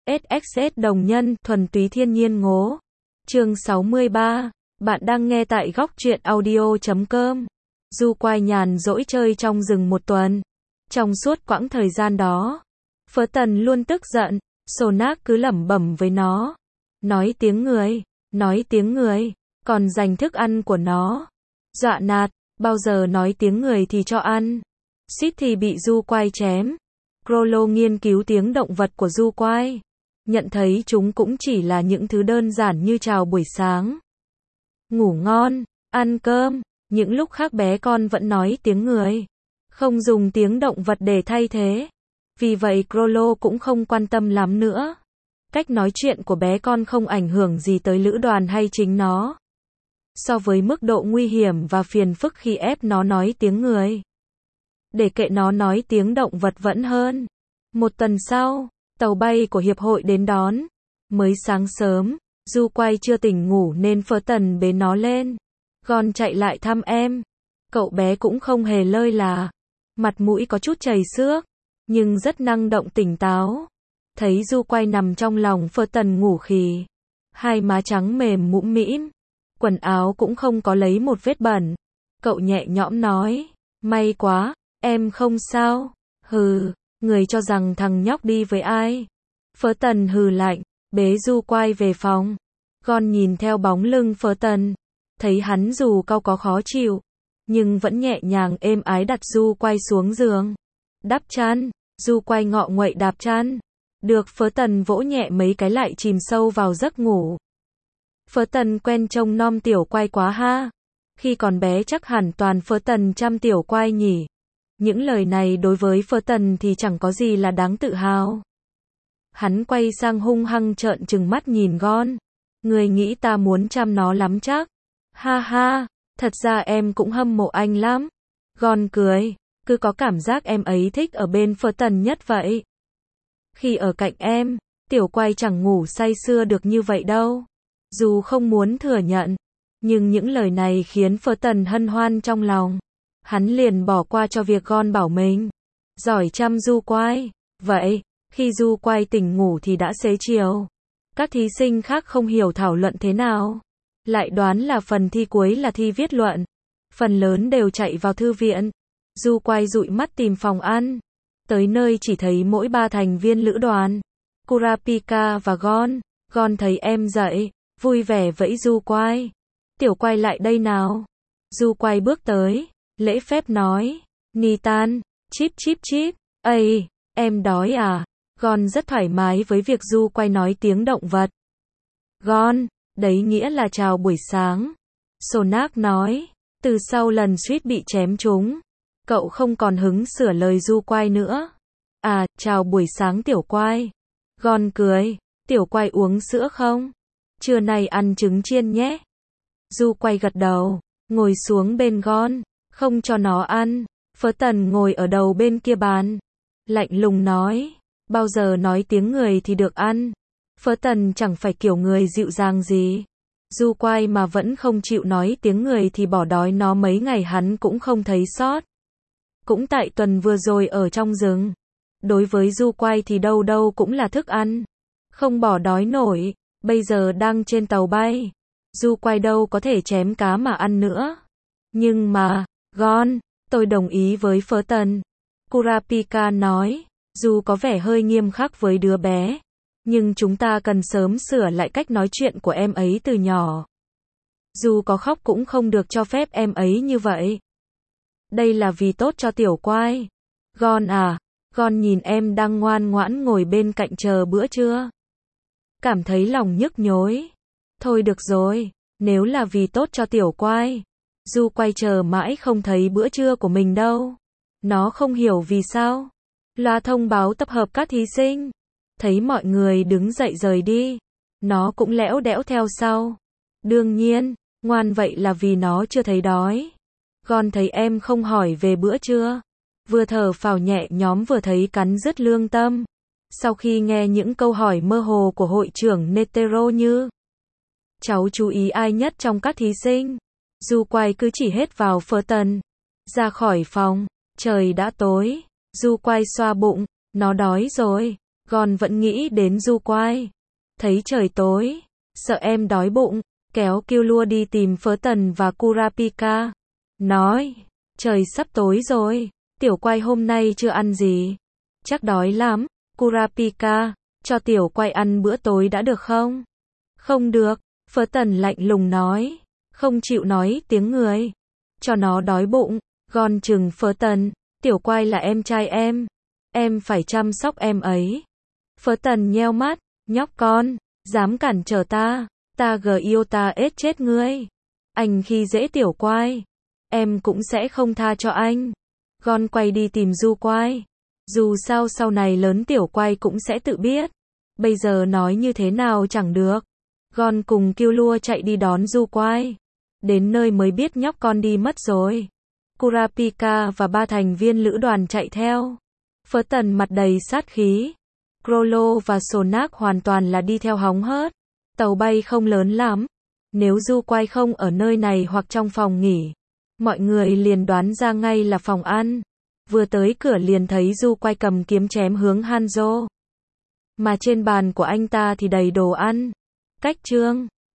SXS đồng nhân, thuần túy thiên nhiên ngố. Chương 63. Bạn đang nghe tại góc truyện audio.com. Du Quai nhàn rỗi chơi trong rừng một tuần. Trong suốt quãng thời gian đó, Phớ Tần luôn tức giận, Sonak cứ lẩm bẩm với nó. Nói tiếng người, còn giành thức ăn của nó. Dọa nạt, bao giờ nói tiếng người thì cho ăn. Suýt thì bị Du Quai chém. Crollo nghiên cứu tiếng động vật của Du Quai. Nhận thấy chúng cũng chỉ là những thứ đơn giản như chào buổi sáng, ngủ ngon, ăn cơm. Những lúc khác bé con vẫn nói tiếng người, không dùng tiếng động vật để thay thế. Vì vậy Crollo cũng không quan tâm lắm nữa. Cách nói chuyện của bé con không ảnh hưởng gì tới lữ đoàn hay chính nó. So với mức độ nguy hiểm và phiền phức khi ép nó nói tiếng người, để kệ nó nói tiếng động vật vẫn hơn. Một tuần sau, tàu bay của hiệp hội đến đón. Mới sáng sớm, Du Quai chưa tỉnh ngủ nên Phớ Tần bế nó lên. Gon chạy lại thăm em. Cậu bé cũng không hề lơi là. Mặt mũi có chút chảy xước, nhưng rất năng động tỉnh táo. Thấy Du Quai nằm trong lòng Phớ Tần ngủ khì. Hai má trắng mềm mũm mĩm. Quần áo cũng không có lấy một vết bẩn. Cậu nhẹ nhõm nói. May quá, em không sao. Hừ, người cho rằng thằng nhóc đi với ai. Phớ Tần hừ lạnh, bế Du Quai về phòng. Gon nhìn theo bóng lưng Phớ Tần, thấy hắn dù cau có khó chịu, nhưng vẫn nhẹ nhàng êm ái đặt Du Quai xuống giường. Đắp chăn, Du Quai ngọ nguậy đạp chăn. Được Phớ Tần vỗ nhẹ mấy cái lại chìm sâu vào giấc ngủ. Phớ Tần quen trông nom Tiểu Quai quá ha. Khi còn bé chắc hẳn toàn Phớ Tần chăm Tiểu Quai nhỉ. Những lời này đối với Phớ Tần thì chẳng có gì là đáng tự hào. Hắn quay sang hung hăng trợn trừng mắt nhìn Gon. Người nghĩ ta muốn chăm nó lắm chắc. Ha ha, thật ra em cũng hâm mộ anh lắm. Gon cười, cứ có cảm giác em ấy thích ở bên Phớ Tần nhất vậy. Khi ở cạnh em, Tiểu Quai chẳng ngủ say sưa được như vậy đâu. Dù không muốn thừa nhận, nhưng những lời này khiến Phớ Tần hân hoan trong lòng. Hắn liền bỏ qua cho việc Gon bảo mình giỏi chăm Du Quai. Vậy, khi Du Quai tỉnh ngủ thì đã xế chiều. Các thí sinh khác không hiểu thảo luận thế nào. Lại đoán là phần thi cuối là thi viết luận. Phần lớn đều chạy vào thư viện. Du Quai dụi mắt tìm phòng ăn. Tới nơi chỉ thấy mỗi ba thành viên lữ đoàn, Kurapika và Gon. Gon thấy em dậy, vui vẻ vẫy Du Quai. Tiểu Quai lại đây nào. Du Quai bước tới, lễ phép nói. Nitan, chip chip chip. Ây, em đói à? Gon rất thoải mái với việc Du Quai nói tiếng động vật. Gon, đấy nghĩa là chào buổi sáng. Sonak nói. Từ sau lần suýt bị chém trúng, cậu không còn hứng sửa lời Du Quai nữa. À, chào buổi sáng Tiểu Quai. Gon cười. Tiểu Quai uống sữa không? Trưa nay ăn trứng chiên nhé. Du Quai gật đầu, ngồi xuống bên Gon, không cho nó ăn. Phớ Tần ngồi ở đầu bên kia bàn, lạnh lùng nói. Bao giờ nói tiếng người thì được ăn. Phớ Tần chẳng phải kiểu người dịu dàng gì. Du Quai mà vẫn không chịu nói tiếng người thì bỏ đói nó mấy ngày hắn cũng không thấy sót. Cũng tại tuần vừa rồi ở trong rừng, đối với Du Quai thì đâu đâu cũng là thức ăn. Không bỏ đói nổi. Bây giờ đang trên tàu bay, Du Quai đâu có thể chém cá mà ăn nữa. Nhưng mà, Gon, tôi đồng ý với Phớ Tần. Kurapika nói. Dù có vẻ hơi nghiêm khắc với đứa bé, nhưng chúng ta cần sớm sửa lại cách nói chuyện của em ấy từ nhỏ. Dù có khóc cũng không được cho phép em ấy như vậy. Đây là vì tốt cho Tiểu Quai. Gon à, Gon nhìn em đang ngoan ngoãn ngồi bên cạnh chờ bữa trưa. Cảm thấy lòng nhức nhối. Thôi được rồi, nếu là vì tốt cho Tiểu Quai. Du Quai chờ mãi không thấy bữa trưa của mình đâu. Nó không hiểu vì sao. Loa thông báo tập hợp các thí sinh. Thấy mọi người đứng dậy rời đi, nó cũng lẽo đẽo theo sau. Đương nhiên, ngoan vậy là vì nó chưa thấy đói. Gon thấy em không hỏi về bữa trưa, vừa thở phào nhẹ nhõm vừa thấy cắn rứt lương tâm. Sau khi nghe những câu hỏi mơ hồ của hội trưởng Netero như cháu chú ý ai nhất trong các thí sinh, Du Quai cứ chỉ hết vào Phớ Tần. Ra khỏi phòng, trời đã tối. Du Quai xoa bụng, nó đói rồi. Gon vẫn nghĩ đến Du Quai. Thấy trời tối, sợ em đói bụng, kéo Killua đi tìm Phớ Tần và Kurapika. Nói, trời sắp tối rồi, Tiểu Quai hôm nay chưa ăn gì. Chắc đói lắm. Kurapika, cho Tiểu Quai ăn bữa tối đã được không? Không được, Phớ Tần lạnh lùng nói. Không chịu nói tiếng người. Cho nó đói bụng. Gon chừng Phớ Tần, Tiểu Quai là em trai em phải chăm sóc em ấy. Phớ Tần nheo mắt, nhóc con, dám cản trở ta yêu ta ết chết ngươi. Anh khi dễ Tiểu Quai, em cũng sẽ không tha cho anh. Gon quay đi tìm Du Quai. Dù sao sau này lớn Tiểu Quai cũng sẽ tự biết. Bây giờ nói như thế nào chẳng được. Gon cùng Killua chạy đi đón Du Quai. Đến nơi mới biết nhóc con đi mất rồi. Kurapika và 3 thành viên lữ đoàn chạy theo. Phớ Tần mặt đầy sát khí. Grollo và Sonak hoàn toàn là đi theo hóng hớt. Tàu bay không lớn lắm. Nếu Du Quai không ở nơi này hoặc trong phòng nghỉ, mọi người liền đoán ra ngay là phòng ăn. Vừa tới cửa liền thấy Du Quai cầm kiếm chém hướng Hanzo. Mà trên bàn của anh ta thì đầy đồ ăn. Cách chương